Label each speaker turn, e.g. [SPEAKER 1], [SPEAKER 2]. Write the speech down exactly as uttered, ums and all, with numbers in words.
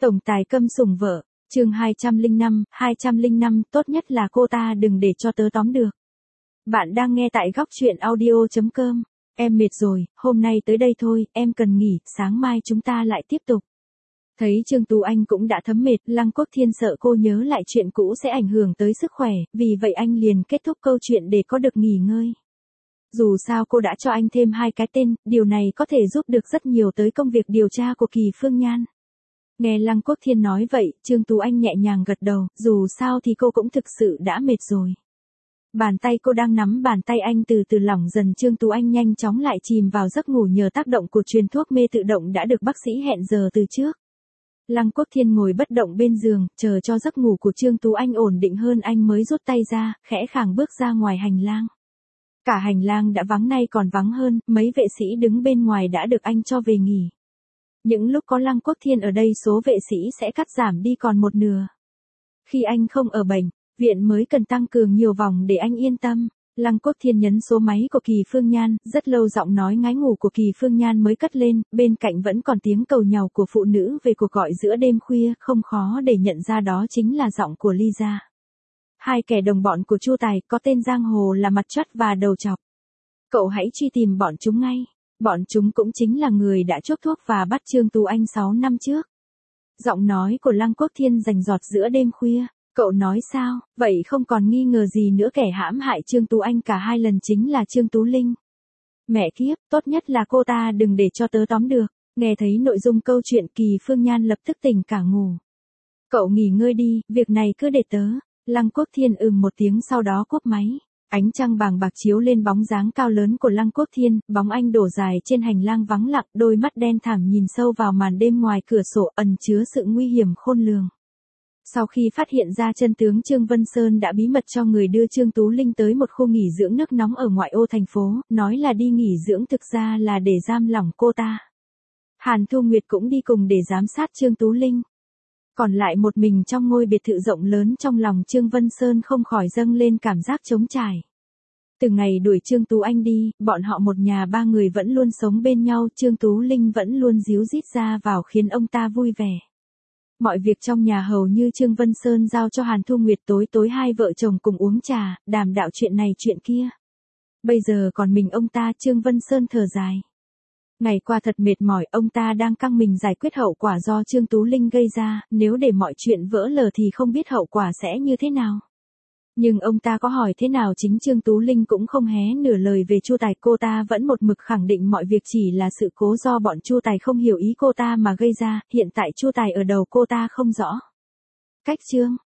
[SPEAKER 1] Tổng tài câm sủng vợ, chương hai trăm lẻ năm, hai trăm lẻ năm, tốt nhất là cô ta đừng để cho tớ tóm được. Bạn đang nghe tại góc truyện audio chấm com. Em mệt rồi, hôm nay tới đây thôi, em cần nghỉ, sáng mai chúng ta lại tiếp tục. Thấy Trương Tú Anh cũng đã thấm mệt, Lăng Quốc Thiên sợ cô nhớ lại chuyện cũ sẽ ảnh hưởng tới sức khỏe, vì vậy anh liền kết thúc câu chuyện để có được nghỉ ngơi. Dù sao cô đã cho anh thêm hai cái tên, điều này có thể giúp được rất nhiều tới công việc điều tra của Kỳ Phương Nhan. Nghe Lăng Quốc Thiên nói vậy, Trương Tú Anh nhẹ nhàng gật đầu, dù sao thì cô cũng thực sự đã mệt rồi. Bàn tay cô đang nắm bàn tay anh từ từ lỏng dần, Trương Tú Anh nhanh chóng lại chìm vào giấc ngủ nhờ tác động của truyền thuốc mê tự động đã được bác sĩ hẹn giờ từ trước. Lăng Quốc Thiên ngồi bất động bên giường, chờ cho giấc ngủ của Trương Tú Anh ổn định hơn anh mới rút tay ra, khẽ khàng bước ra ngoài hành lang. Cả hành lang đã vắng nay còn vắng hơn, mấy vệ sĩ đứng bên ngoài đã được anh cho về nghỉ. Những lúc có Lăng Quốc Thiên ở đây số vệ sĩ sẽ cắt giảm đi còn một nửa. Khi anh không ở bệnh viện mới cần tăng cường nhiều vòng để anh yên tâm. Lăng Quốc Thiên nhấn số máy của Kỳ Phương Nhan, rất lâu giọng nói ngái ngủ của Kỳ Phương Nhan mới cất lên, bên cạnh vẫn còn tiếng cầu nhàu của phụ nữ về cuộc gọi giữa đêm khuya, không khó để nhận ra đó chính là giọng của Lisa. Hai kẻ đồng bọn của Chu Tài, có tên giang hồ là Mặt Chót và Đầu Chọc. Cậu hãy truy tìm bọn chúng ngay. Bọn chúng cũng chính là người đã chuốc thuốc và bắt Trương Tú Anh sáu năm trước. Giọng nói của Lăng Quốc Thiên rành rọt giữa đêm khuya. Cậu nói sao, vậy không còn nghi ngờ gì nữa, kẻ hãm hại Trương Tú Anh cả hai lần chính là Trương Tú Linh. Mẹ kiếp, tốt nhất là cô ta đừng để cho tớ tóm được. Nghe thấy nội dung câu chuyện, Kỳ Phương Nhan lập tức tỉnh cả ngủ. Cậu nghỉ ngơi đi, việc này cứ để tớ. Lăng Quốc Thiên ừm một tiếng sau đó cúp máy. Ánh trăng bàng bạc chiếu lên bóng dáng cao lớn của Lăng Quốc Thiên, bóng anh đổ dài trên hành lang vắng lặng, đôi mắt đen thẳm nhìn sâu vào màn đêm ngoài cửa sổ ẩn chứa sự nguy hiểm khôn lường. Sau khi phát hiện ra chân tướng, Trương Vân Sơn đã bí mật cho người đưa Trương Tú Linh tới một khu nghỉ dưỡng nước nóng ở ngoại ô thành phố, nói là đi nghỉ dưỡng thực ra là để giam lỏng cô ta. Hàn Thu Nguyệt cũng đi cùng để giám sát Trương Tú Linh. Còn lại một mình trong ngôi biệt thự rộng lớn, trong lòng Trương Vân Sơn không khỏi dâng lên cảm giác trống trải. Từ ngày đuổi Trương Tú Anh đi, bọn họ một nhà ba người vẫn luôn sống bên nhau, Trương Tú Linh vẫn luôn díu dít ra vào khiến ông ta vui vẻ. Mọi việc trong nhà hầu như Trương Vân Sơn giao cho Hàn Thu Nguyệt, tối tối hai vợ chồng cùng uống trà, đàm đạo chuyện này chuyện kia. Bây giờ còn mình ông ta, Trương Vân Sơn thở dài. Ngày qua thật mệt mỏi, ông ta đang căng mình giải quyết hậu quả do Trương Tú Linh gây ra, nếu để mọi chuyện vỡ lờ thì không biết hậu quả sẽ như thế nào. Nhưng ông ta có hỏi thế nào chính Trương Tú Linh cũng không hé nửa lời về Chu Tài, cô ta vẫn một mực khẳng định mọi việc chỉ là sự cố do bọn Chu Tài không hiểu ý cô ta mà gây ra, hiện tại Chu Tài ở đầu cô ta không rõ. Cách chương